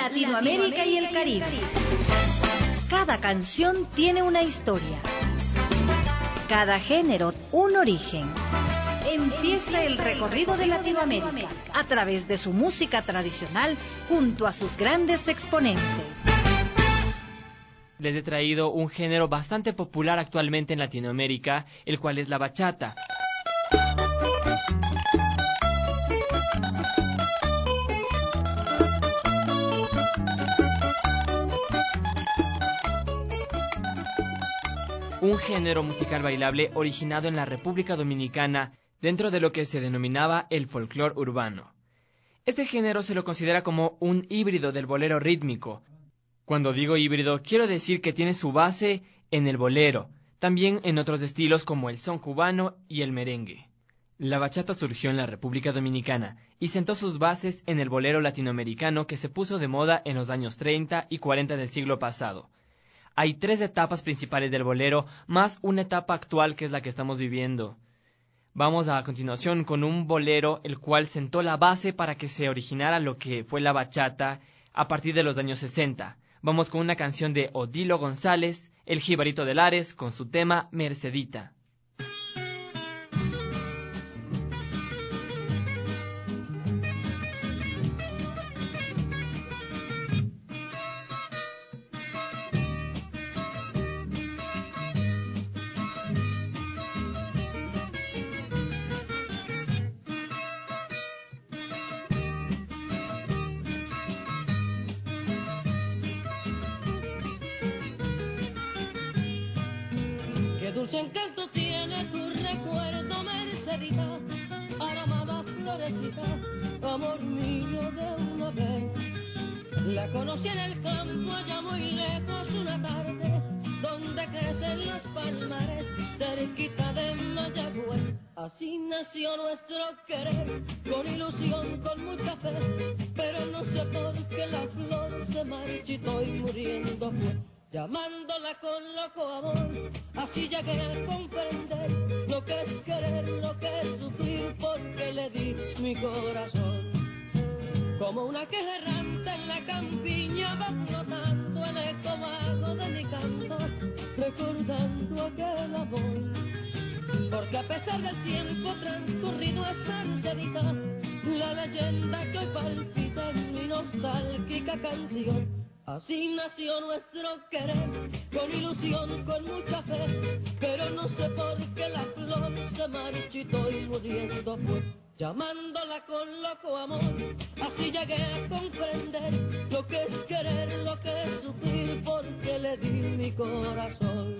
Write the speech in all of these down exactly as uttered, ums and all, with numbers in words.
Latinoamérica y el Caribe. Cada canción tiene una historia. Cada género, un origen. Empieza el recorrido de Latinoamérica a través de su música tradicional junto a sus grandes exponentes. Les he traído un género bastante popular actualmente en Latinoamérica, el cual es la bachata. Un género musical bailable originado en la República Dominicana dentro de lo que se denominaba el folclore urbano. Este género se lo considera como un híbrido del bolero rítmico. Cuando digo híbrido, quiero decir que tiene su base en el bolero, también en otros estilos como el son cubano y el merengue. La bachata surgió en la República Dominicana y sentó sus bases en el bolero latinoamericano que se puso de moda en los años treinta y cuarenta del siglo pasado. Hay tres etapas principales del bolero, más una etapa actual que es la que estamos viviendo. Vamos a continuación con un bolero el cual sentó la base para que se originara lo que fue la bachata a partir de los años sesenta. Vamos con una canción de Odilo González, el Jibarito de Lares, con su tema Mercedita. Dulce encanto tiene tu recuerdo, Mercedita, aromada florecita, amor mío de una vez. La conocí en el campo allá muy lejos una tarde, donde crecen los palmares, cerquita de Mayagüez. Así nació nuestro querer, con ilusión, con mucha fe, pero no sé por qué la flor se marchitó y muriendo fue. Llamándola con loco amor, así llegué a comprender lo que es querer, lo que es sufrir, porque le di mi corazón. Como una queja errante en la campiña va flotando el eco vago de mi canto, recordando aquel amor. Porque a pesar del tiempo transcurrido es Mercedita, la leyenda que hoy palpita en mi nostálgica canción. Así nació nuestro querer, con ilusión, con mucha fe, pero no sé por qué la flor se marchitó y muriendo fue. Llamándola con loco amor, así llegué a comprender lo que es querer, lo que es sufrir, porque le di mi corazón.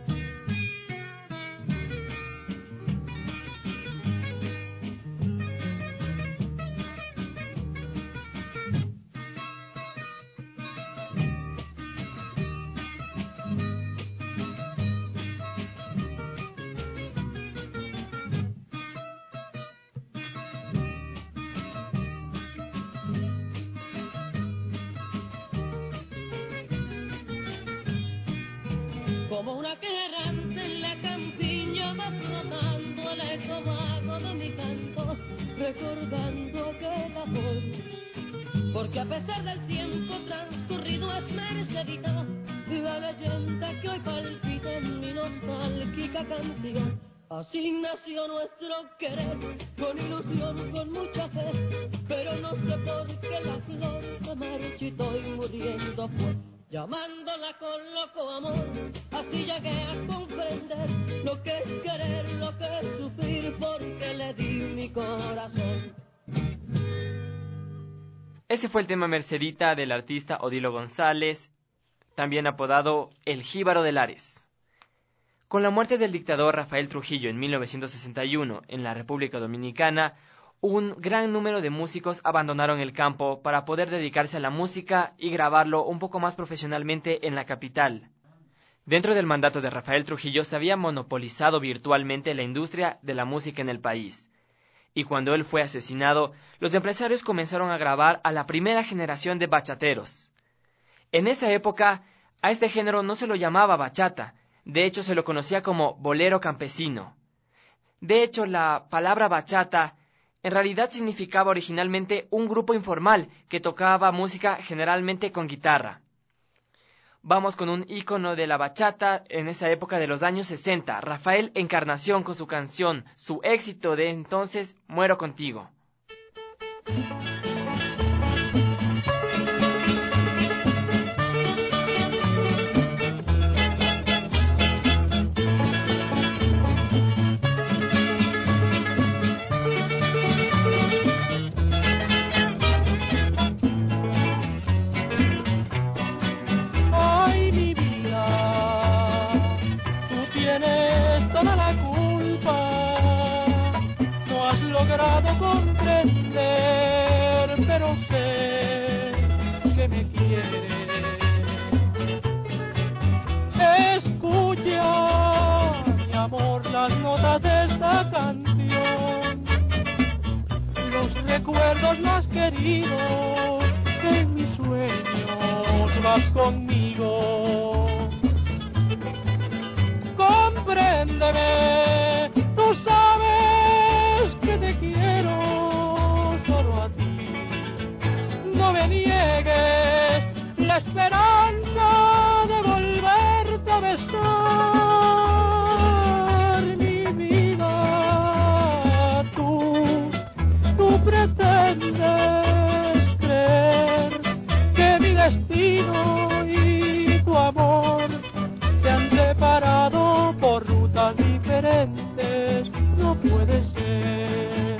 Como una queja errante en la campiña va flotando el eco vago de mi canto, recordando aquel amor. Porque a pesar del tiempo transcurrido es Mercedita, la leyenda que hoy palpita en mi nostálgica canción. Así nació nuestro querer, con ilusión, con mucha fe, pero no sé por qué la flor se marchitó y muriendo fue. Llamándola con loco amor, así llegué a comprender lo que es querer, lo que es sufrir, porque le di mi corazón. Ese fue el tema Mercedita del artista Odilo González, también apodado El Jíbaro de Lares. Con la muerte del dictador Rafael Trujillo en mil novecientos sesenta y uno en la República Dominicana, un gran número de músicos abandonaron el campo para poder dedicarse a la música y grabarlo un poco más profesionalmente en la capital. Dentro del mandato de Rafael Trujillo se había monopolizado virtualmente la industria de la música en el país. Y cuando él fue asesinado, los empresarios comenzaron a grabar a la primera generación de bachateros. En esa época, a este género no se lo llamaba bachata, de hecho se lo conocía como bolero campesino. De hecho, la palabra bachata en realidad significaba originalmente un grupo informal que tocaba música generalmente con guitarra. Vamos con un ícono de la bachata en esa época de los años sesenta, Rafael Encarnación con su canción, su éxito de entonces, Muero Contigo. En mis sueños vas conmigo. Compréndeme, tú sabes que te quiero solo a ti. No me niegues la esperanza de volverte a besar, mi vida. Tú, tú pretendes y tu amor se han separado por rutas diferentes, no puede ser.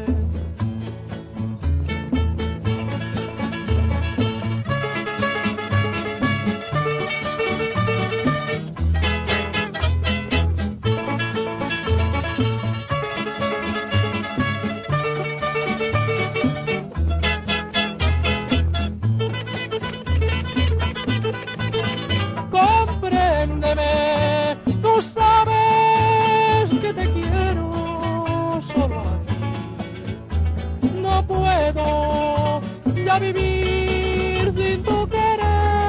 Vivir sin tu querer,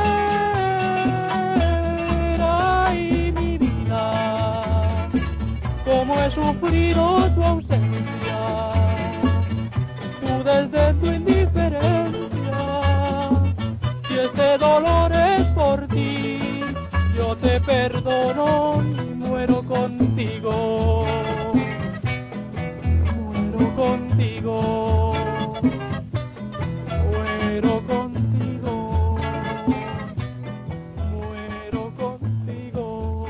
ay mi vida, cómo he sufrido tu ausencia, tú desde tu indiferencia, si este dolor es por ti, yo te perdono y muero contigo, muero contigo. Muero contigo, muero contigo,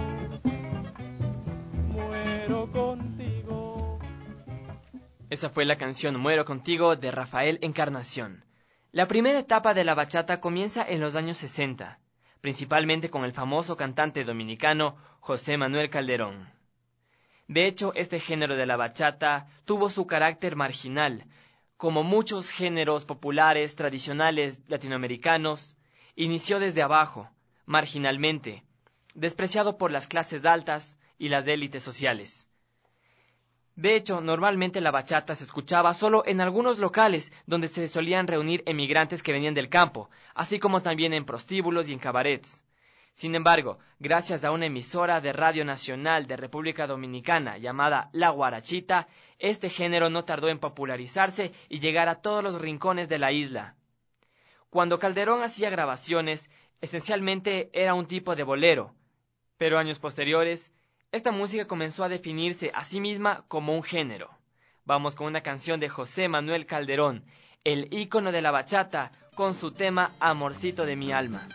muero contigo. Esa fue la canción Muero Contigo de Rafael Encarnación. La primera etapa de la bachata comienza en los años sesenta, principalmente con el famoso cantante dominicano José Manuel Calderón. De hecho, este género de la bachata tuvo su carácter marginal, como muchos géneros populares tradicionales latinoamericanos, inició desde abajo, marginalmente, despreciado por las clases altas y las élites sociales. De hecho, normalmente la bachata se escuchaba solo en algunos locales donde se solían reunir emigrantes que venían del campo, así como también en prostíbulos y en cabarets. Sin embargo, gracias a una emisora de Radio Nacional de República Dominicana llamada La Guarachita, este género no tardó en popularizarse y llegar a todos los rincones de la isla. Cuando Calderón hacía grabaciones, esencialmente era un tipo de bolero, pero años posteriores, esta música comenzó a definirse a sí misma como un género. Vamos con una canción de José Manuel Calderón, el ícono de la bachata, con su tema Amorcito de mi alma.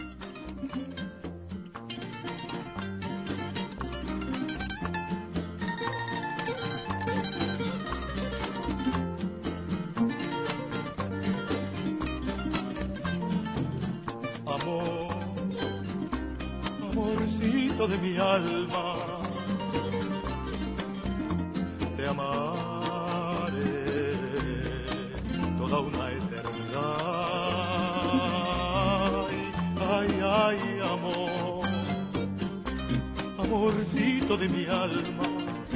Amorcito de mi alma, te amaré toda una eternidad. Ay, ay, amor, amorcito de mi alma,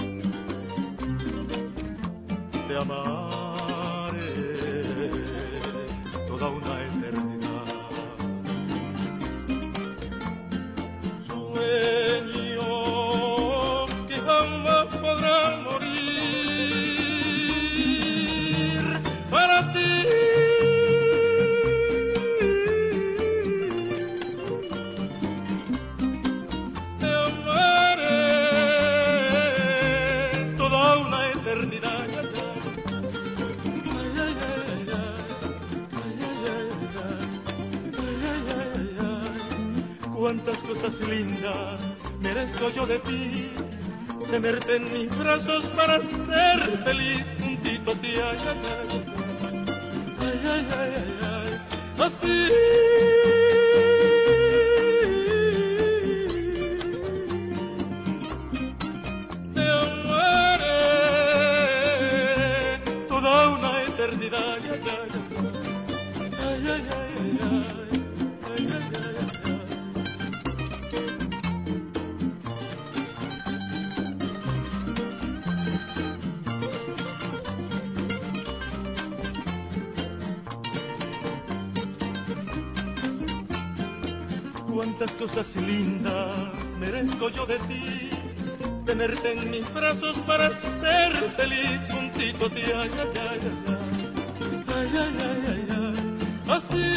te amaré toda una eternidad. Sueño que jamás podrá morir. Cuántas cosas lindas merezco yo de ti, tenerte en mis brazos para ser feliz juntito a ti, ay, ay, ay, ay, ay, ay, ay, así. Te amaré toda una eternidad, ay, ay, ay, ay, ay, ay, ay. Cuántas cosas lindas merezco yo de ti, tenerte en mis brazos para ser feliz juntito a ti, ay, ay, ay, ay, ay, ay, ay, ay, así.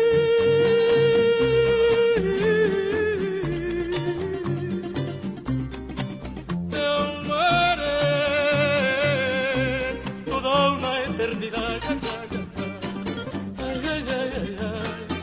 Te amaré toda una eternidad, ay, ay, ay, ay, ay, ay, ay, ay.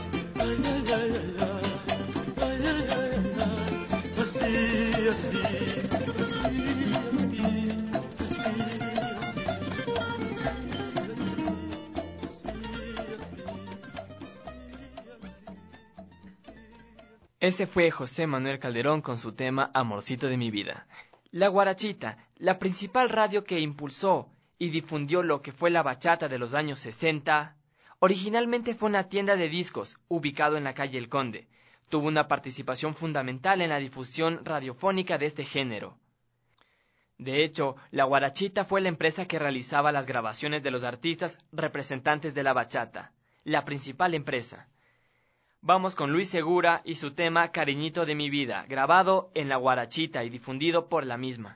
Ese fue José Manuel Calderón con su tema Amorcito de mi vida. La Guarachita, la principal radio que impulsó y difundió lo que fue la bachata de los años sesenta, originalmente fue una tienda de discos ubicado en la calle El Conde. Tuvo una participación fundamental en la difusión radiofónica de este género. De hecho, la Guarachita fue la empresa que realizaba las grabaciones de los artistas representantes de la bachata, la principal empresa. Vamos con Luis Segura y su tema Cariñito de mi vida, grabado en la Guarachita y difundido por la misma.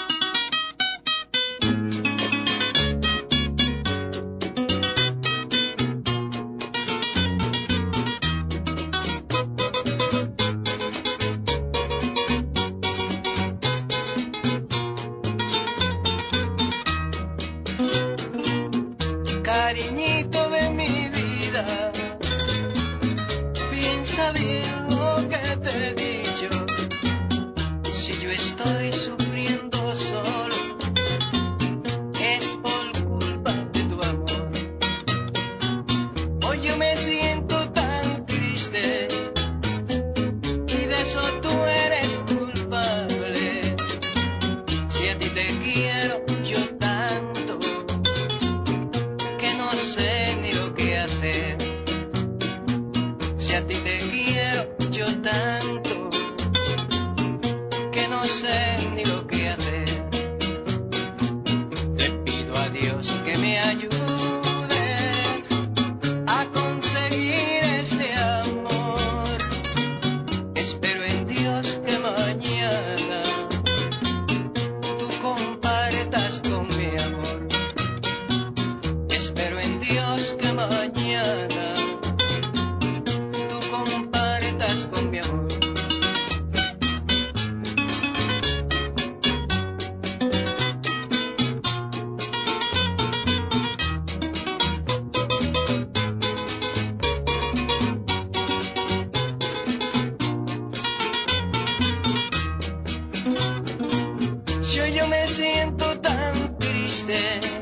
Cariñito de mi vida, piensa bien lo que te he dicho. Si yo estoy sufriendo solo, es por culpa de tu amor. Hoy yo me siento tan triste y de eso tú eres culpable. Si a ti te quiero yo tanto, que no sé ni lo que hacer. Si a ti te quiero yo tanto, que no sé ni lo que hacer. Le pido a Dios que me ayude a conseguir este amor. Espero en Dios que mañana tú compartas con mi amor. Espero en Dios que mañana tú compartas con mi amor. Si hoy yo me siento tan triste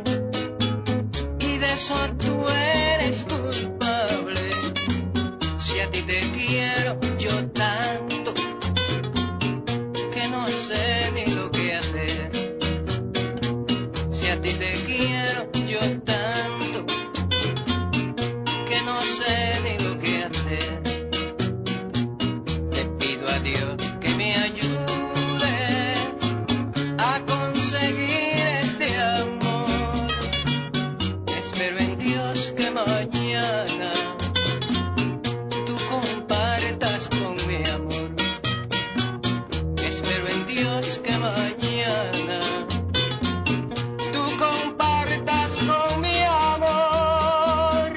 y de eso tú eres culpable. Si a ti te quiero yo tanto, que no sé ni lo que hacer. Si a ti te quiero yo tanto, que no sé ni lo que hacer. Le pido a Dios que me ayude a conseguir este amor. Espero en Dios que mañana tú compartas con mi amor. Espero en Dios que mañana tú compartas con mi amor.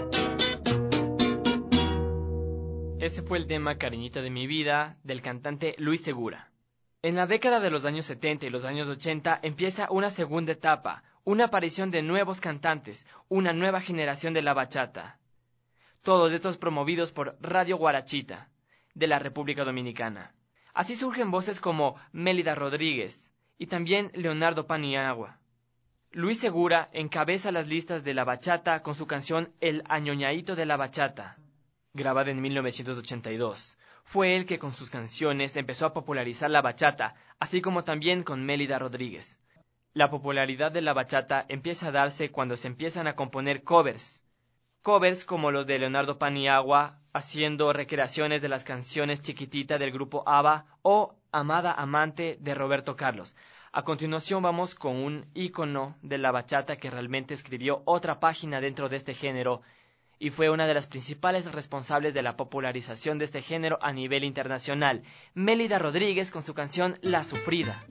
Ese fue el tema Cariñito de mi vida del cantante Luis Segura. En la década de los años setenta y los años ochenta empieza una segunda etapa, una aparición de nuevos cantantes, una nueva generación de la bachata. Todos estos promovidos por Radio Guarachita. de la República Dominicana. Así surgen voces como Mélida Rodríguez y también Leonardo Paniagua. Luis Segura encabeza las listas de la bachata con su canción El Añoñaíto de la Bachata, grabada en mil novecientos ochenta y dos. Fue él que con sus canciones empezó a popularizar la bachata, así como también con Mélida Rodríguez. La popularidad de la bachata empieza a darse cuando se empiezan a componer covers. Covers como los de Leonardo Paniagua, haciendo recreaciones de las canciones Chiquitita del grupo ABBA o Amada Amante de Roberto Carlos. A continuación vamos con un ícono de la bachata que realmente escribió otra página dentro de este género y fue una de las principales responsables de la popularización de este género a nivel internacional, Mélida Rodríguez con su canción La Sufrida.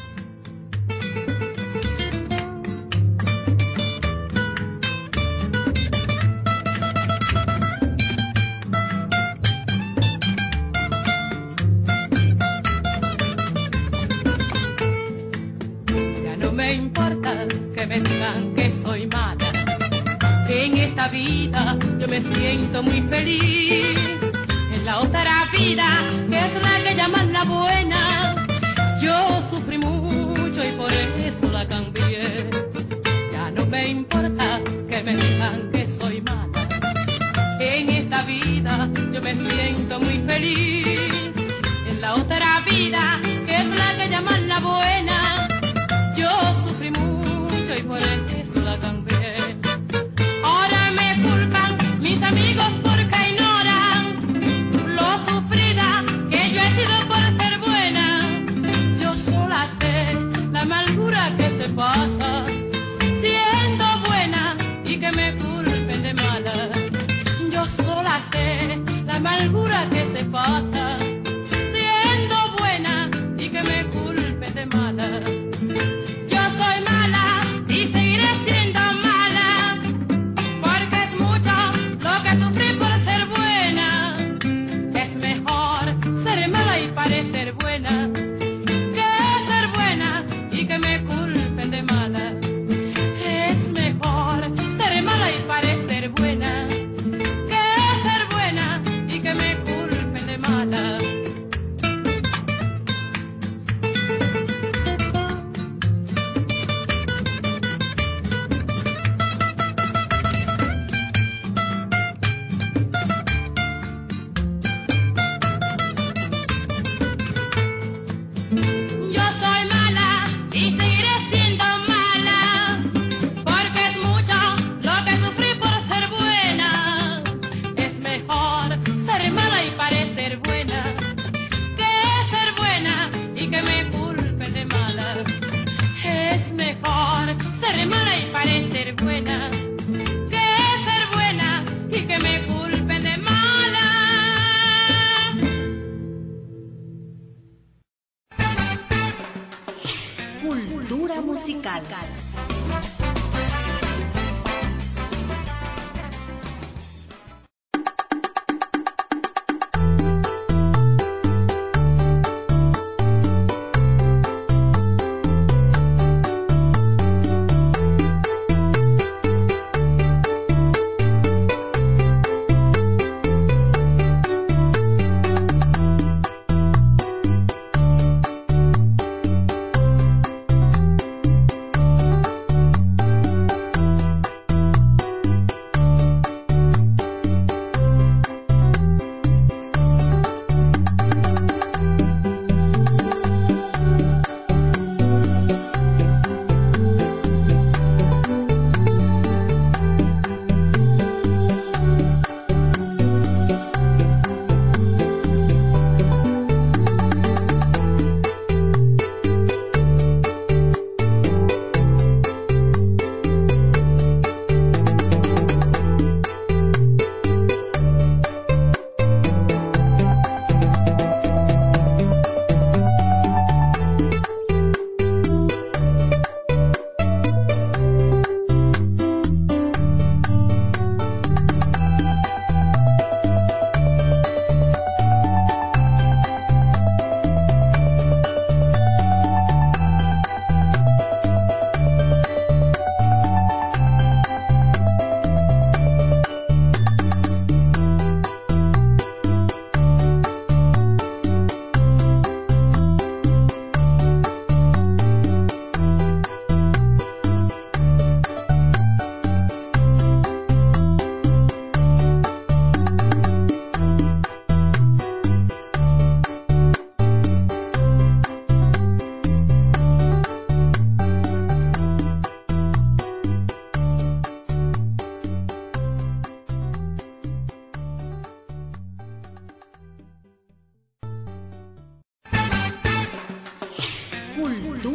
Me importa que me digan que soy mala, que en esta vida yo me siento muy feliz. En la otra vida, que es la que llaman la buena, yo sufrí mucho y por eso la cambié. Ya no me importa que me digan que soy mala, en esta vida yo me siento muy feliz. En la otra vida, que es la que llaman la buena, yo sufrí mucho y por eso la cambié. Ahora me culpan mis amigos porque ignoran lo sufrida que yo he sido por ser buena. Yo sola sé la amargura que se pasa siendo buena y que me culpen de mala. Yo sola sé la amargura que se pasa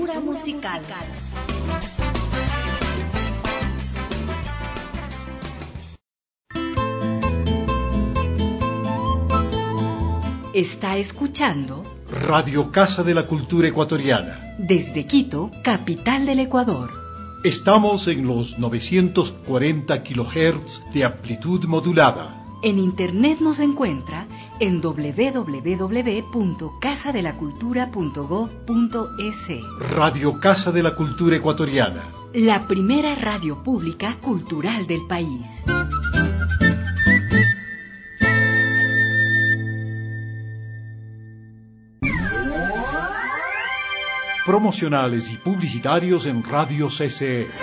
cultura musical. Está escuchando Radio Casa de la Cultura Ecuatoriana. Desde Quito, capital del Ecuador. Estamos en los novecientos cuarenta kilohertz de amplitud modulada. En internet nos encuentra en doble u doble u doble u punto casa de la cultura punto gob punto es. Radio Casa de la Cultura Ecuatoriana. La primera radio pública cultural del país. Promocionales y publicitarios en Radio C C E.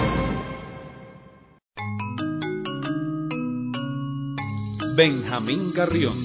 Benjamín Carrión.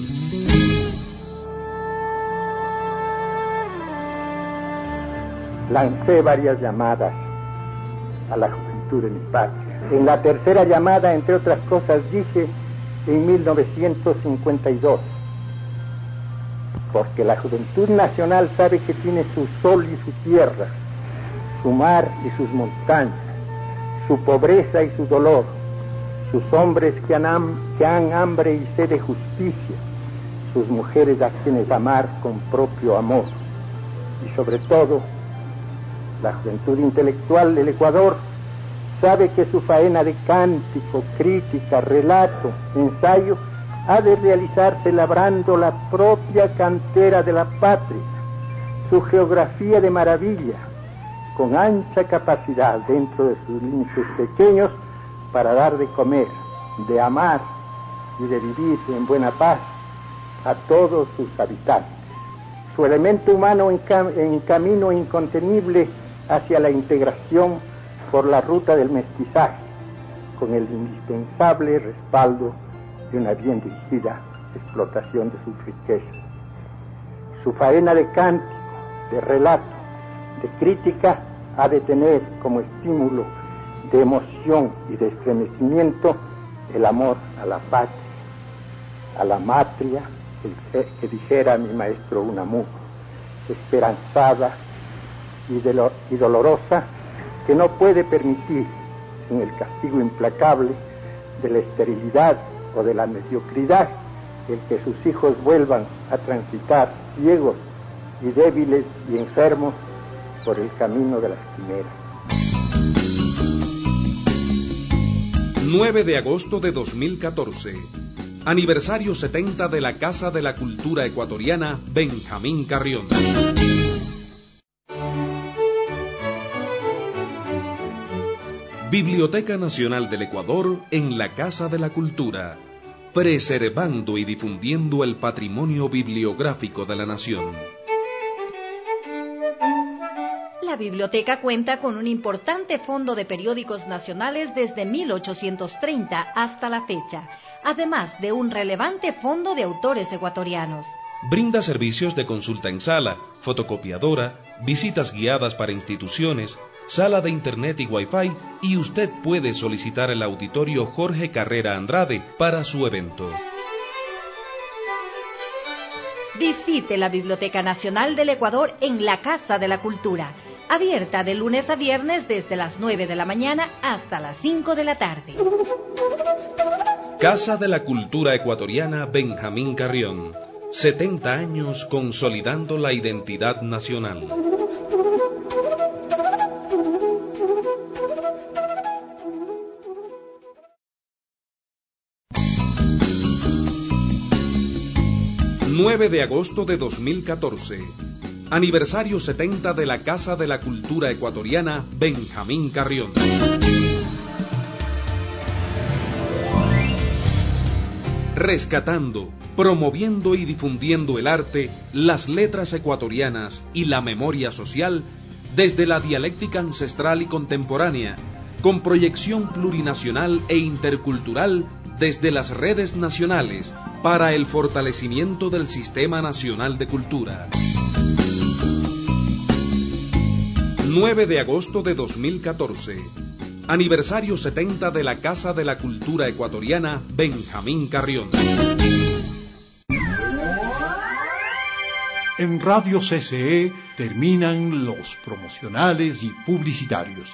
Lancé varias llamadas a la juventud de mi patria. En la tercera llamada, entre otras cosas, dije en mil novecientos cincuenta y dos, porque la juventud nacional sabe que tiene su sol y su tierra, su mar y sus montañas, su pobreza y su dolor, sus hombres que han, que han hambre y sed de justicia, sus mujeres a quienes amar con propio amor, y sobre todo, la juventud intelectual del Ecuador sabe que su faena de cántico, crítica, relato, ensayo, ha de realizarse labrando la propia cantera de la patria, su geografía de maravilla, con ancha capacidad dentro de sus límites pequeños para dar de comer, de amar y de vivir en buena paz a todos sus habitantes. Su elemento humano en, cam- en camino incontenible hacia la integración por la ruta del mestizaje, con el indispensable respaldo de una bien dirigida explotación de sus riquezas. Su faena de cántico, de relato, de crítica ha de tener como estímulo de emoción y de estremecimiento el amor a la patria, a la matria, que, que dijera mi maestro Unamuno, esperanzada y, de lo, y dolorosa, que no puede permitir, sin el castigo implacable de la esterilidad o de la mediocridad, el que sus hijos vuelvan a transitar ciegos y débiles y enfermos por el camino de las quimeras. nueve de agosto de dos mil catorce. Aniversario setenta de la Casa de la Cultura Ecuatoriana Benjamín Carrión. Biblioteca Nacional del Ecuador en la Casa de la Cultura, preservando y difundiendo el patrimonio bibliográfico de la nación. La biblioteca cuenta con un importante fondo de periódicos nacionales desde mil ochocientos treinta hasta la fecha, además de un relevante fondo de autores ecuatorianos. Brinda servicios de consulta en sala, fotocopiadora, visitas guiadas para instituciones, sala de internet y wifi, y usted puede solicitar el auditorio Jorge Carrera Andrade para su evento. Visite la Biblioteca Nacional del Ecuador en la Casa de la Cultura, abierta de lunes a viernes desde las nueve de la mañana hasta las cinco de la tarde. Casa de la Cultura Ecuatoriana Benjamín Carrión. setenta años consolidando la identidad nacional. nueve de agosto de dos mil catorce. Aniversario setenta de la Casa de la Cultura Ecuatoriana Benjamín Carrión. Rescatando, promoviendo y difundiendo el arte, las letras ecuatorianas y la memoria social desde la dialéctica ancestral y contemporánea, con proyección plurinacional e intercultural desde las redes nacionales para el fortalecimiento del Sistema Nacional de Cultura. nueve de agosto de dos mil catorce. Aniversario setenta de la Casa de la Cultura Ecuatoriana Benjamín Carrión. En Radio C C E terminan los promocionales y publicitarios.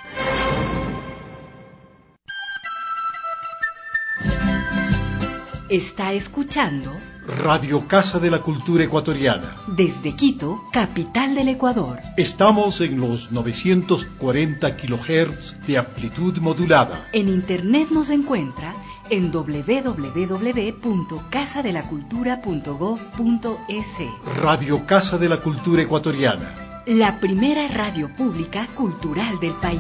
Está escuchando Radio Casa de la Cultura Ecuatoriana. Desde Quito, capital del Ecuador. Estamos en los novecientos cuarenta kilohertz de amplitud modulada. En internet nos encuentra en doble u doble u doble u punto casa de la cultura punto gob punto es. Radio Casa de la Cultura Ecuatoriana. La primera radio pública cultural del país.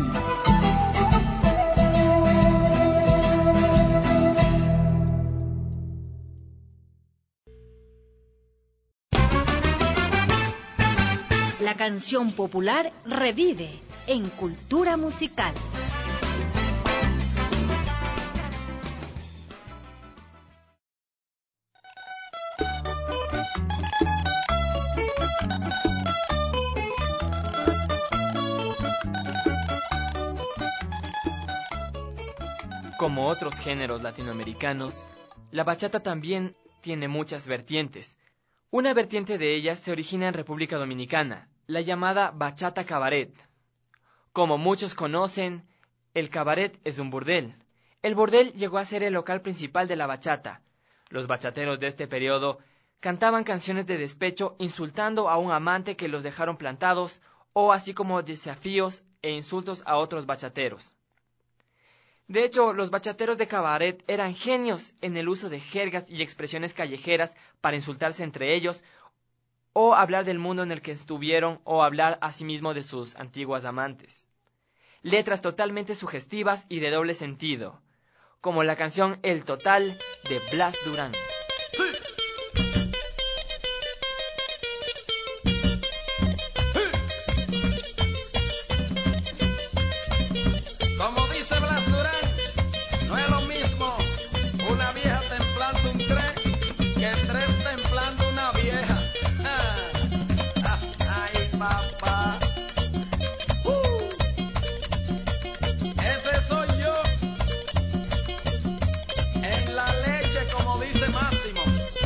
La canción popular revive en Cultura Musical. Como otros géneros latinoamericanos, la bachata también tiene muchas vertientes. Una vertiente de ellas se origina en República Dominicana, la llamada bachata cabaret. Como muchos conocen, el cabaret es un burdel. El burdel llegó a ser el local principal de la bachata. Los bachateros de este periodo cantaban canciones de despecho insultando a un amante que los dejaron plantados, o así como desafíos e insultos a otros bachateros. De hecho, los bachateros de cabaret eran genios en el uso de jergas y expresiones callejeras para insultarse entre ellos, o hablar del mundo en el que estuvieron, o hablar asimismo de sus antiguas amantes. Letras totalmente sugestivas y de doble sentido, como la canción El Total de Blas Durán. Como dice Blas Durán, no es lo mismo una vieja templando un tren que tres templando una vieja. Ay, papá. Uh. Ese soy yo. En la leche, como dice Máximo.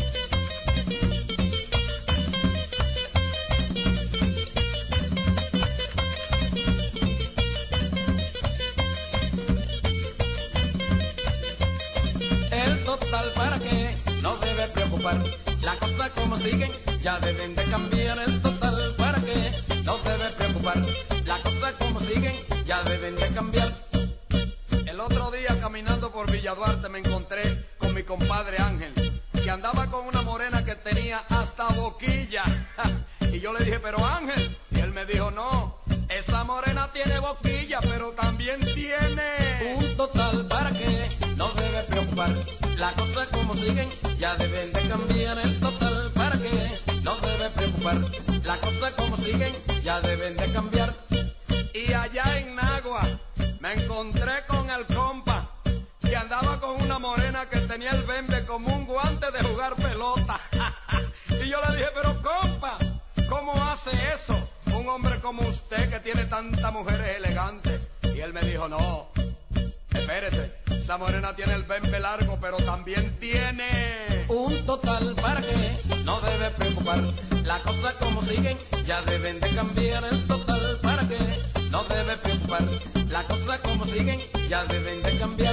El total para qué no debe preocupar. Las cosas como siguen ya deben de cambiar. El total para qué no debe preocupar. Las cosas como siguen ya deben de cambiar. El otro día caminando por Villa Duarte me encontré con mi compadre Ángel, que andaba con una morena que tenía hasta boquilla. Y yo le dije, pero Ángel, y él me dijo, no, esa morena tiene boquilla, pero también tiene un total para qué no debe preocupar. Las cosas como siguen ya deben de cambiar. El total para qué no debe preocupar. Las cosas como siguen ya deben de cambiar. Y allá en Nagua me encontré con el compa, que andaba con una morena que tenía el bembe como un guante de jugar pelota. Y yo le dije, pero compa, ¿cómo hace eso un hombre como usted que tiene tantas mujeres elegantes? Y él me dijo, no, espérese, esa morena tiene el bembe largo, pero también tiene un total para qué no debe preocupar. Las cosas como siguen ya deben de cambiar. El total para qué no debe preocupar. Las cosas como siguen ya deben de cambiar.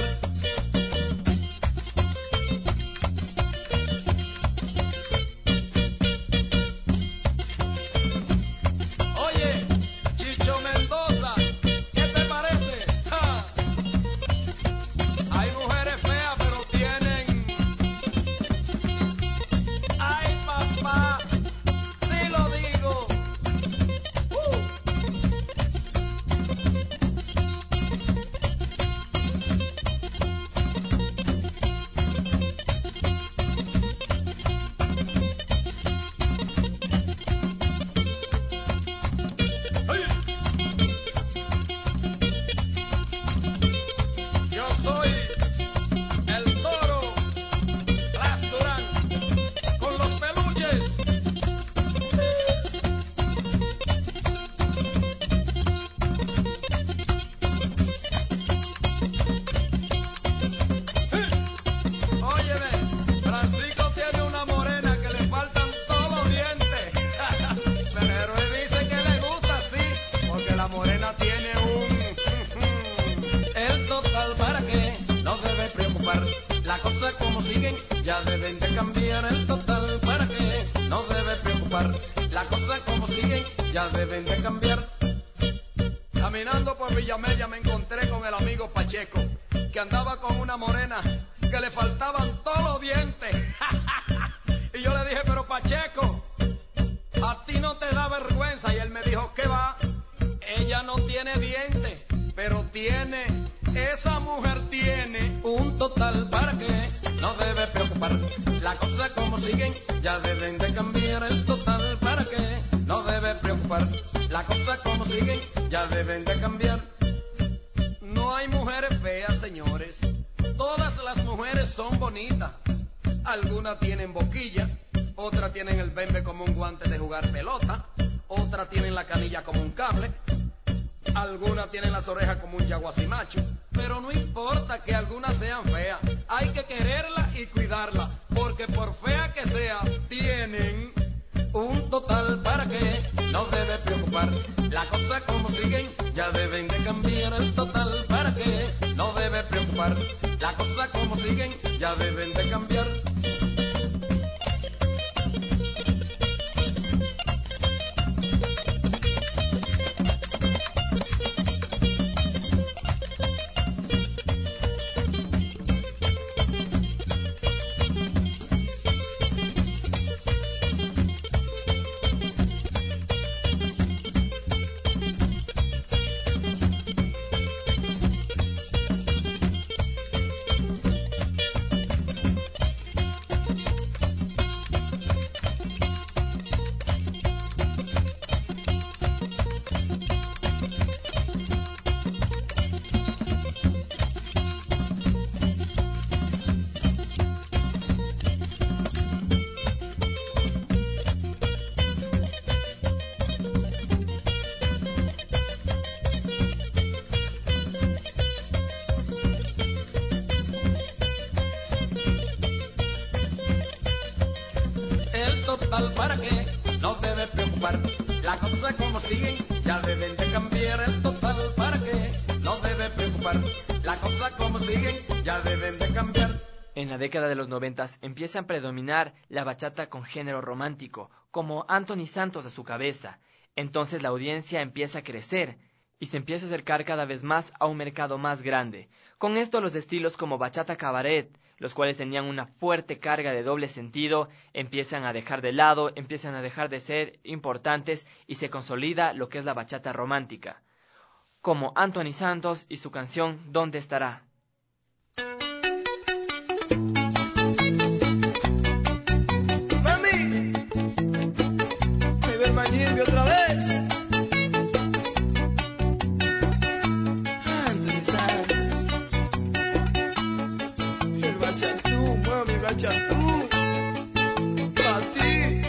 Oye, Chicho Mendoza, ¿qué te parece? ¡Ja! Hay mujeres feas, pero tienen... ¡Ay, papá! ¡Sí lo digo! ¡Uh! siguen, ya deben de cambiar el total. ¿Para qué? No debe preocupar. La cosa como siguen, ya deben de cambiar. Caminando por Villamella me encontré con el amigo Pacheco, que andaba con una morena que le faltaban todos los dientes. Y yo le dije, pero Pacheco, a ti no te da vergüenza. Y él me dijo, ¿qué va? Ella no tiene dientes, pero tiene, esa mujer tiene un total. ¿Para qué? No debe preocupar. La cosa como siguen, ya deben de cambiar el total. ¿Para qué? No debe preocupar. La cosa como siguen, ya deben de cambiar. No hay mujeres feas, señores. Todas las mujeres son bonitas. Algunas tienen boquilla, otras tienen el bembe como un guante de jugar pelota, otras tienen la canilla como un cable, algunas tienen las orejas como un yaguasimacho. Pero no importa que algunas sean feas, hay que quererlas y cuidarlas, porque por fea que sea, tienen un total. ¿Para qué? No debe preocupar. La cosa como siguen, ya deben de cambiar el total. ¿Para qué? No debe preocupar. La cosa como siguen, ya deben de cambiar. ¿Para qué? No debe preocupar. La cosa como siguen, ya deben de cambiar el total. ¿Para qué? No debe preocupar. La cosa como siguen, ya deben de cambiar. En la década de los noventas empieza a predominar la bachata con género romántico, como Anthony Santos a su cabeza. Entonces la audiencia empieza a crecer y se empieza a acercar cada vez más a un mercado más grande. Con esto los estilos como bachata cabaret, los cuales tenían una fuerte carga de doble sentido, empiezan a dejar de lado, empiezan a dejar de ser importantes y se consolida lo que es la bachata romántica, como Anthony Santos y su canción ¿Dónde estará? Mami, me ve el Mayimbe otra vez. Anthony Santos, el bachatú, mami, bachatú, pa' ti.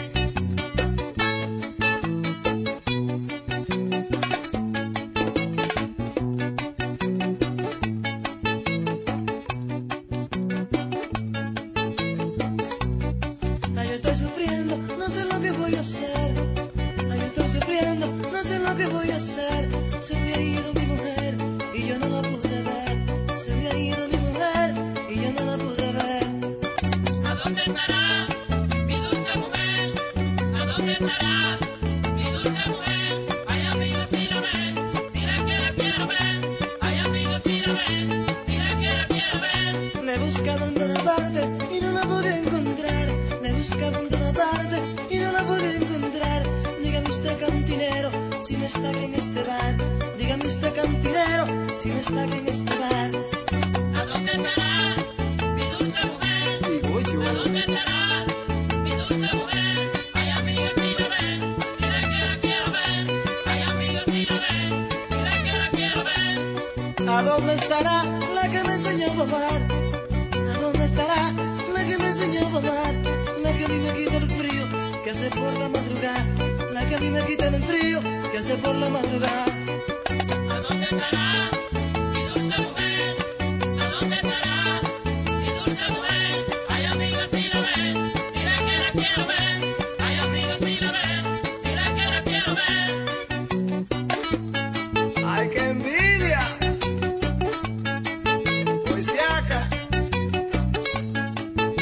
Ay, estoy sufriendo, no sé lo que voy a hacer. Ay, estoy sufriendo, no sé lo que voy a hacer. Se me ha ido mi mujer y yo no la pude ver. Se me ha ido mi mujer y yo no la pude ver. ¿A dónde estará mi dulce mujer? ¿A dónde estará mi dulce mujer? Ay, amigo, si la ven, dile que la quiero ver. Ay, amigo, si la ven, dile que la quiero ver. La he buscado en toda parte y no la pude encontrar. La he buscado en toda parte y no la pude encontrar. Dígame usted, cantinero, si no está aquí en este bar. Dígame usted, cantinero, si no está aquí en este bar. ¿A dónde estará mi dulce mujer? Digo yo. ¿A dónde estará mi dulce mujer? Ay, amigo, si la ven, dile que la quiero ver. Ay, amigo, si la ven, dile que la quiero ver. ¿A dónde estará la que me enseñó a domar? ¿A dónde estará la que me enseñó a domar? La que a mí me quita el frío que hace por la madrugada. La que a mí me quita el frío que hace por la madrugada. ¿A dónde estará mi dulce mujer? ¿A dónde estará mi dulce mujer? Ay, amigo, si la ven, dile que la quiero ver. Ay, amigo, si la ven, dile que la quiero ver. ¡Ay, qué envidia! Pues se acá.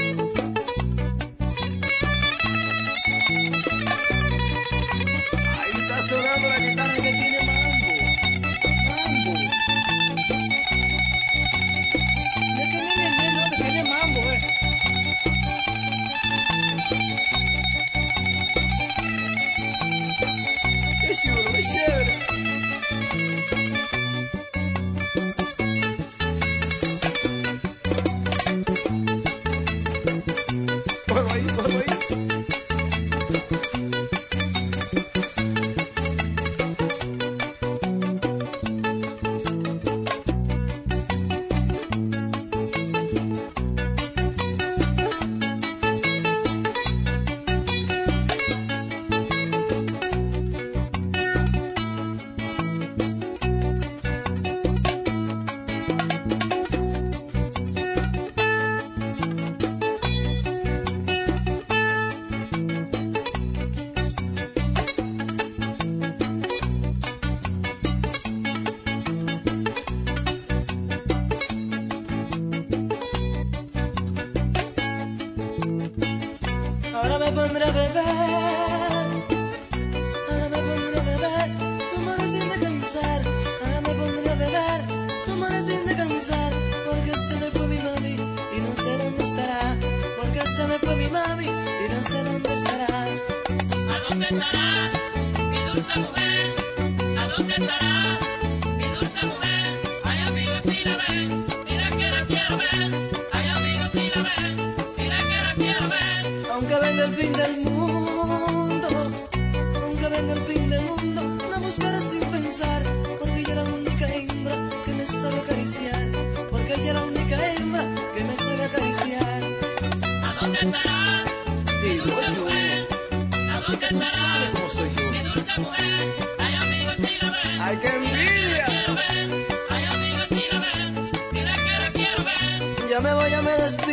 me pondré a beber, ahora me pondré a beber, tomaré sin descansar. Ahora me pondré a beber, tomaré sin descansar. Porque se me fue mi mami y no sé dónde estará. Porque se me fue mi mami y no sé dónde estará. ¿A dónde estará mi dulce mujer? ¿A dónde estará mi dulce mujer? Ay, amigos, si la ven, mira que la quiero ver. Ay, amigos, si la ven, mira que la quiero ver. Aunque venga el fin del mundo, aunque venga el fin del mundo, la buscaré sin pensar. Porque ella es la única hembra que me sabe acariciar. Porque ella es la única hembra que me sabe acariciar. ¿A dónde estará mi Digo dulce yo, mujer? ¿A dónde tú estará sabes cómo soy yo. mi dulce mujer? Ay, amigos, si la ven, ¡Ay, qué envidia! quiero ver. Ay, amigos, si la ven, mira que la quiero ver. Ya me voy, ya me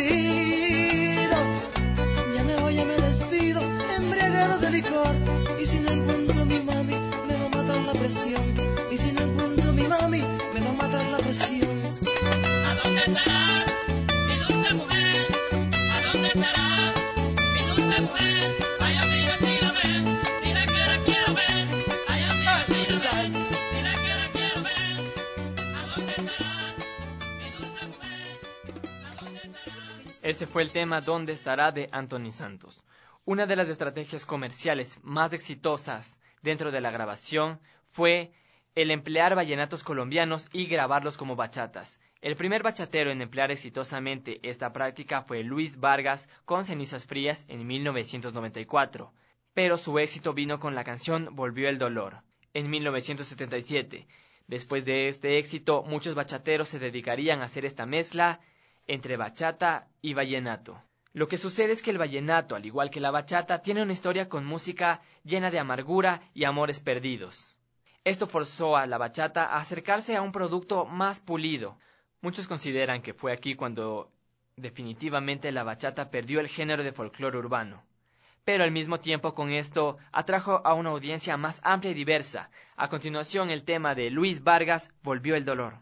despido. Ya me voy, ya me despido, embriagado de licor. Y si no encuentro a mi mami, me va a matar la presión. Y si no encuentro a mi mami, me va a matar la presión. ¿A dónde estará mi dulce mujer? ¿A dónde estará mi dulce mujer? Ay, amigos, si la ven, mira que la quiero ver. Ay, amigos, si la ven, mira que la quiero ver. ¿A dónde estará mi dulce mujer? ¿A dónde estará? Ese fue el tema ¿Dónde estará? De Anthony Santos. Una de las estrategias comerciales más exitosas dentro de la grabación fue el emplear vallenatos colombianos y grabarlos como bachatas. El primer bachatero en emplear exitosamente esta práctica fue Luis Vargas con Cenizas Frías en mil novecientos noventa y cuatro, pero su éxito vino con la canción Volvió el Dolor en mil novecientos setenta y siete. Después de este éxito, muchos bachateros se dedicarían a hacer esta mezcla entre bachata y vallenato. Lo que sucede es que el vallenato, al igual que la bachata, tiene una historia con música llena de amargura y amores perdidos. Esto forzó a la bachata a acercarse a un producto más pulido. Muchos consideran que fue aquí cuando definitivamente la bachata perdió el género de folclore urbano. Pero al mismo tiempo con esto atrajo a una audiencia más amplia y diversa. A continuación el tema de Luis Vargas, Volvió el Dolor.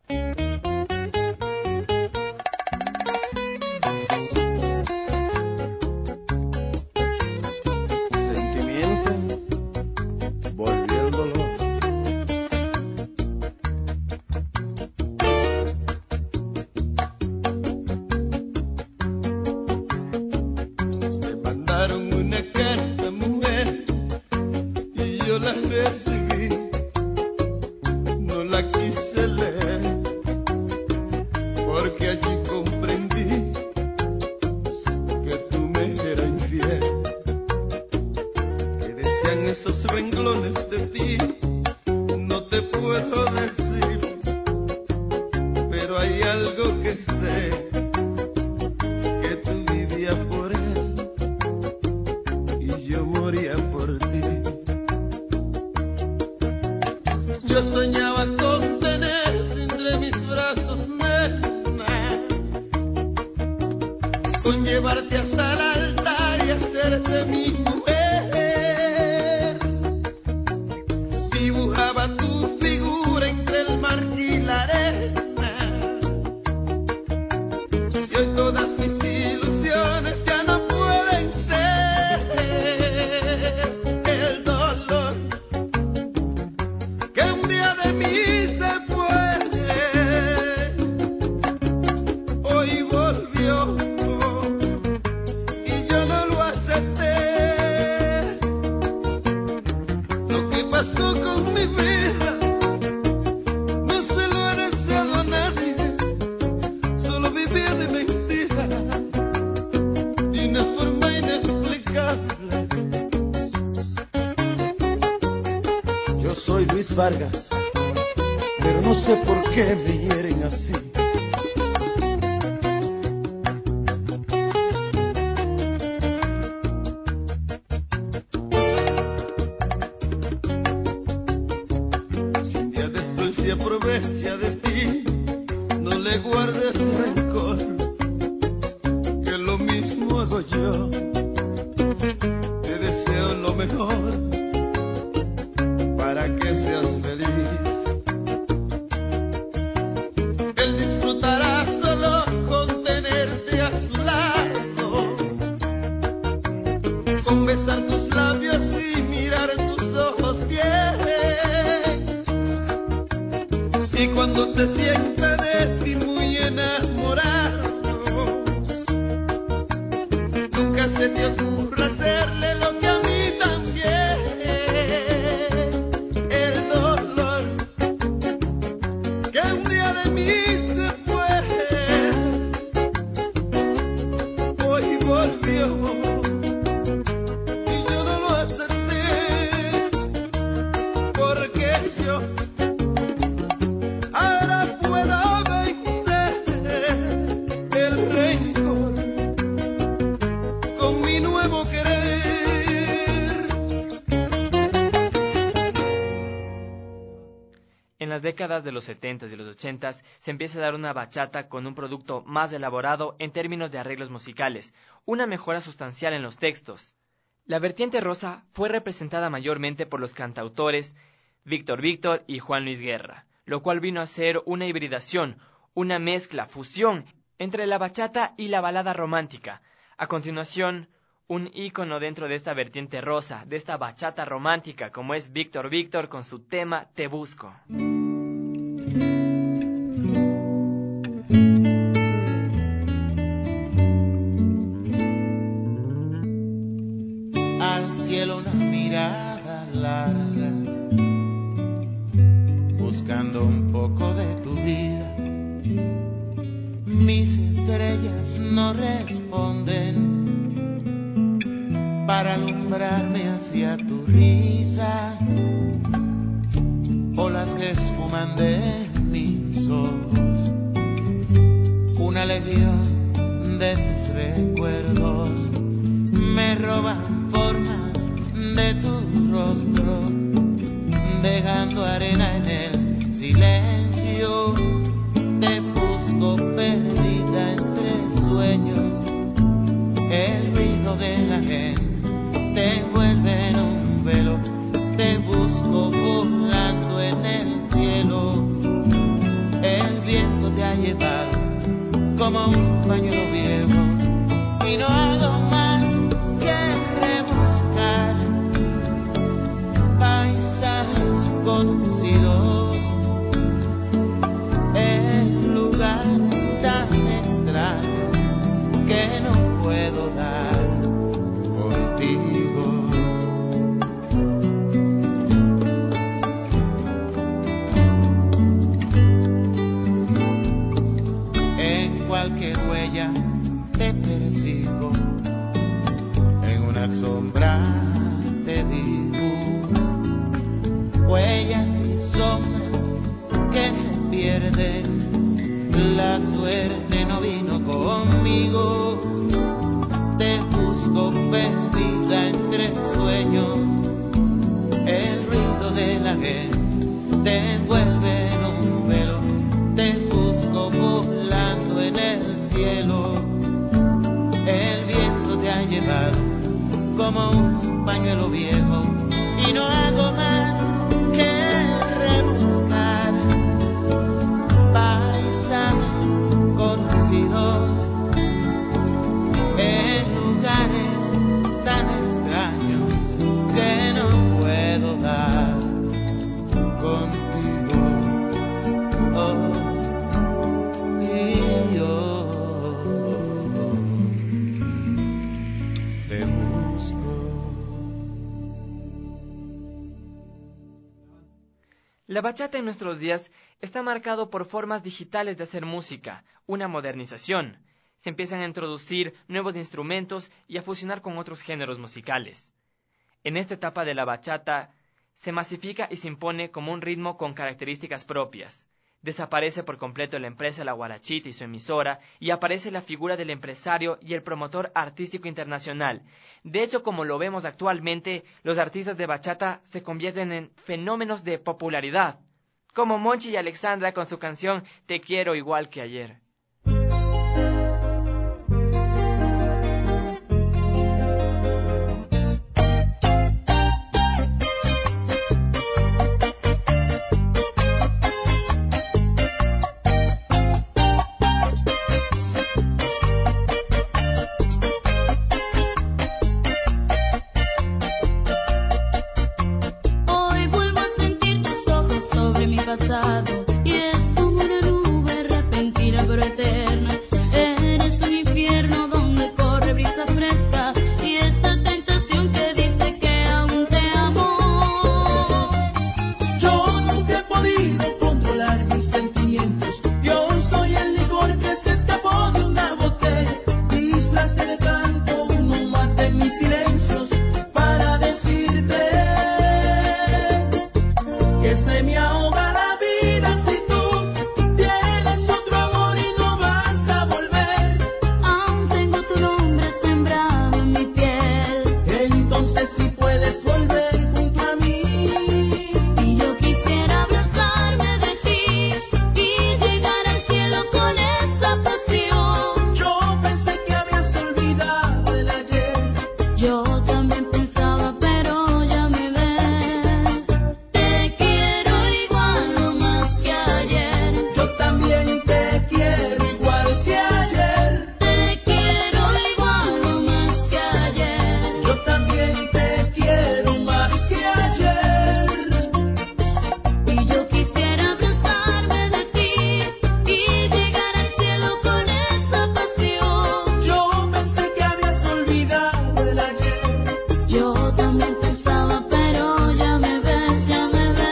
Vargas, pero no sé por qué me hieren así. Si un día después se aprovecha de ti, no le guardes rencor, que lo mismo hago yo. Te deseo lo mejor, para que seas feliz. Él disfrutará solo con tenerte a su lado. con besar tus labios y mirar tus ojos bien. Y cuando se sienta de ti muy enamorado, nunca se te ocurra hacerle lo que a mí también. El dolor que un día de mí se fue, hoy volvió. Y yo no lo acepté, porque yo ahora puedo vencer el rencor con mi nuevo querer. En las décadas de los setentas y los ochentas se empieza a dar una bachata con un producto más elaborado en términos de arreglos musicales, una mejora sustancial en los textos. La vertiente rosa fue representada mayormente por los cantautores Víctor Víctor y Juan Luis Guerra, lo cual vino a ser una hibridación, una mezcla, fusión entre la bachata y la balada romántica. A continuación, un ícono dentro de esta vertiente rosa, de esta bachata romántica, como es Víctor Víctor con su tema Te Busco. Al cielo una mirada larga, buscando un poco de tu vida. Mis estrellas no responden para alumbrarme hacia tu risa, olas que esfuman de mis ojos, una legión de tus recuerdos me roban formas de tu rostro, dejando arena en el silencio. Te busco perdida entre sueños, el ruido de la gente te envuelve en un velo. Te busco volando en el cielo, el viento te ha llevado como un pañuelo viejo, y no hago más que rebuscar paisajes conocidos en lugares tan extraños que no puedo dar contigo. En cualquier huella te persigo, en una sombra te dibujo, huellas y sombras que se pierden, la suerte no vino conmigo. Te busco perdida entre sueños, el ruido de la gente te envuelve en un velo. Te busco volando en el cielo, el viento te ha llevado como un pañuelo viejo, y no hago más que rebuscar paisajes conocidos en lugares tan extraños que no puedo dar contigo. Oh, y yo te busco. La bachata en nuestros días está marcado por formas digitales de hacer música, una modernización. Se empiezan a introducir nuevos instrumentos y a fusionar con otros géneros musicales. En esta etapa de la bachata se masifica y se impone como un ritmo con características propias. Desaparece por completo la empresa La Guarachita y su emisora, y aparece la figura del empresario y el promotor artístico internacional. De hecho, como lo vemos actualmente, los artistas de bachata se convierten en fenómenos de popularidad, como Monchi y Alexandra con su canción Te quiero igual que ayer. mis silencios para decirte que se me ahoga la vida si tú tienes otro amor y no vas a volver. Aún tengo tu nombre sembrado en mi piel. Entonces si puedes volver junto a mí. Y yo quisiera abrazarme de ti y llegar al cielo con esa pasión. Yo pensé que habías olvidado el ayer. Yo también pensaba, pero ya me ves. Te quiero igual o más que ayer. Yo también te quiero igual que ayer. Te quiero igual o más que ayer. Yo también te quiero más que ayer. Y yo quisiera abrazarme de ti y llegar al cielo con esa pasión. Yo pensé que habías olvidado el ayer. Yo también pensaba, pero ya me ves, ya me ves.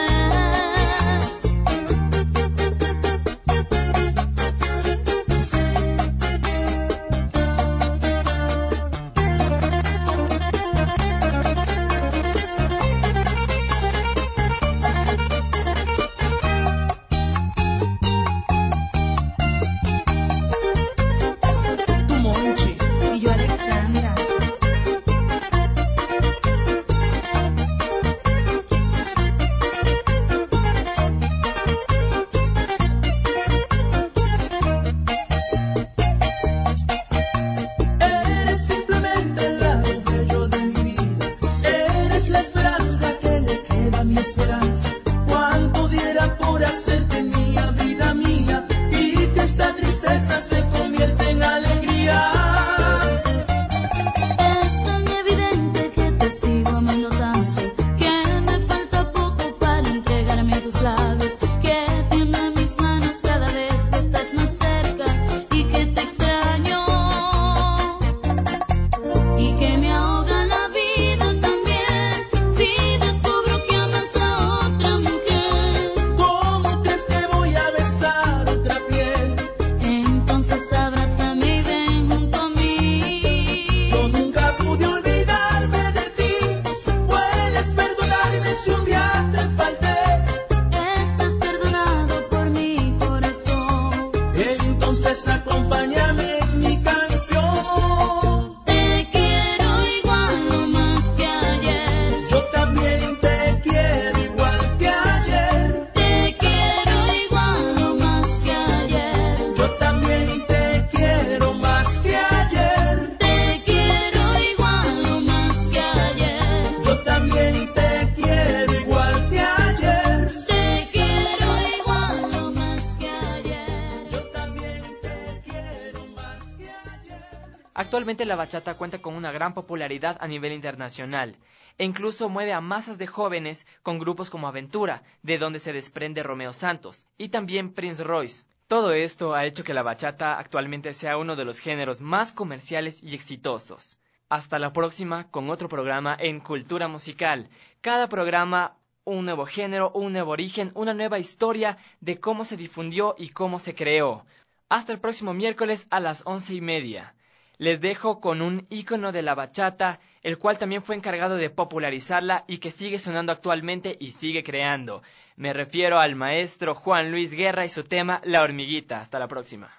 Tu Monchi. Y yo Alexandra. Eres simplemente el lado bello de mi vida. Eres la esperanza que le queda a mi esperanza. Cuánto diera por hacerte mía, vida mía, y que esta tristeza se convierta en alegría. Es tan evidente que te sigo amando tanto, que me falta poco para entregarme a tus labios, que tiemblan mis manos cada vez que estás más cerca y que te extraño, y que me ahoga la vida también si descubro que amas a otra mujer. ¿Cómo crees que voy a besar otra piel? Entonces abrázame y ven junto a mí. Yo nunca pude olvidarme de ti. Puedes perdonarme si un día te falté. Estás perdonado por mi corazón. Entonces acompáñame en mi canción. Te quiero igual o más que ayer. Yo también te quiero igual que ayer. Te quiero igual o más que ayer. Yo también te quiero más que ayer. Te quiero igual o más que ayer. Yo también te quiero igual que ayer. Te quiero igual o más que ayer. Yo también te quiero más que ayer. Actualmente la bachata cuenta con una gran popularidad a nivel internacional e incluso mueve a masas de jóvenes con grupos como Aventura, de donde se desprende Romeo Santos, y también Prince Royce. Todo esto ha hecho que la bachata actualmente sea uno de los géneros más comerciales y exitosos. Hasta la próxima con otro programa en Cultura Musical. Cada programa un nuevo género, un nuevo origen, una nueva historia de cómo se difundió y cómo se creó. Hasta el próximo miércoles a las once y media. Les dejo con un ícono de la bachata, el cual también fue encargado de popularizarla y que sigue sonando actualmente y sigue creando. Me refiero al maestro Juan Luis Guerra y su tema La Hormiguita. Hasta la próxima.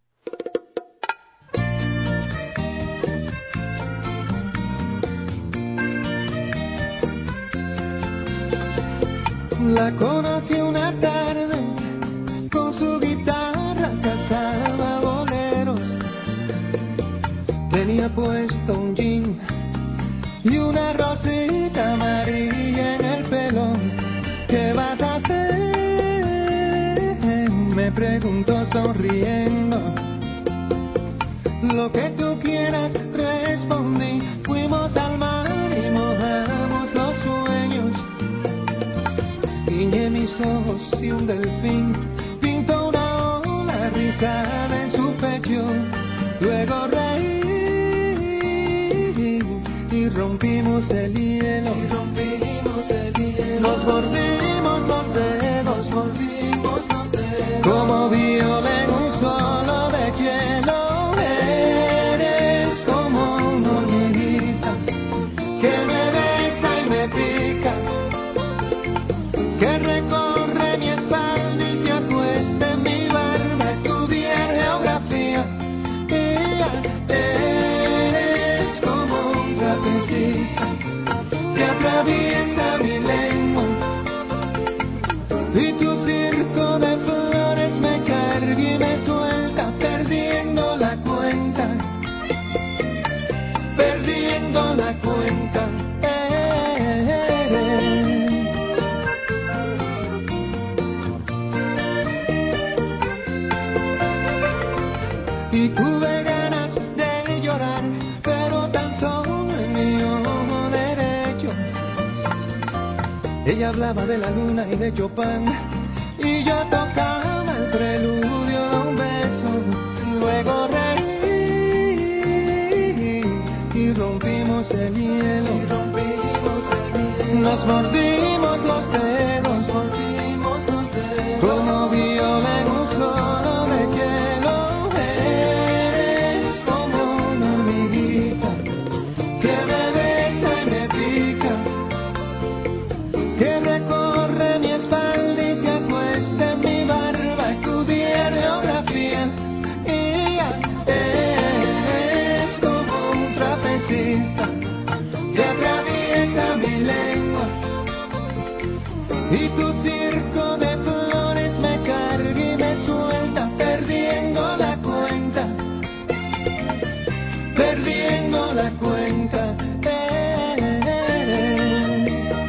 La conocí una tarde, con su guitarra cazaba boleros. Tenía puesto un jean y una rosita amarilla en el pelo. ¿Qué vas a hacer? Me preguntó sonriendo. Lo que tú quieras, respondí. Fuimos al mar y mojamos los sueños. Guiñé mis ojos y un delfín pintó una ola rizada en su pecho. Luego reí y rompimos el hielo. Y rompimos el hielo. Nos mordimos los dedos, mordimos los dedos. Como viola en un solo de hielo. Eres como una hormiguita trapecista que atraviesa mi lengua y tu circo de flores me carga y me suelta perdiendo la cuenta, perdiendo la cuenta. Eh, eh, eh. Y tuve ganas de llorar, pero tan solo en mi ojo derecho. Ella hablaba de la luna y de Chopin, y yo tocaba el preludio de un beso. Luego reí y rompimos el hielo, y rompimos el hielo. Nos mordimos los dedos, nos mordimos los dedos, como viola en un solo de hielo. Eres como una hormiguita que me besa y me pica, que recorre mi espalda y se acuesta en mi barba, estudia geografía. Y ya eres como un trapecista que atraviesa mi lengua y tu circo de flores me carga y me suelta perdiendo la cuenta, perdiendo la cuenta. Eh, eh, eh.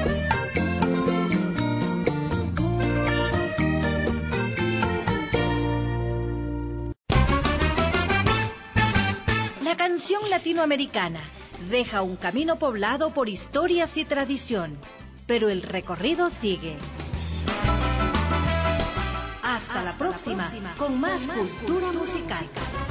La canción latinoamericana deja un camino poblado por historias y tradición, pero el recorrido sigue. Hasta, Hasta la, próxima, la próxima, con más, con más cultura, cultura musical. musical.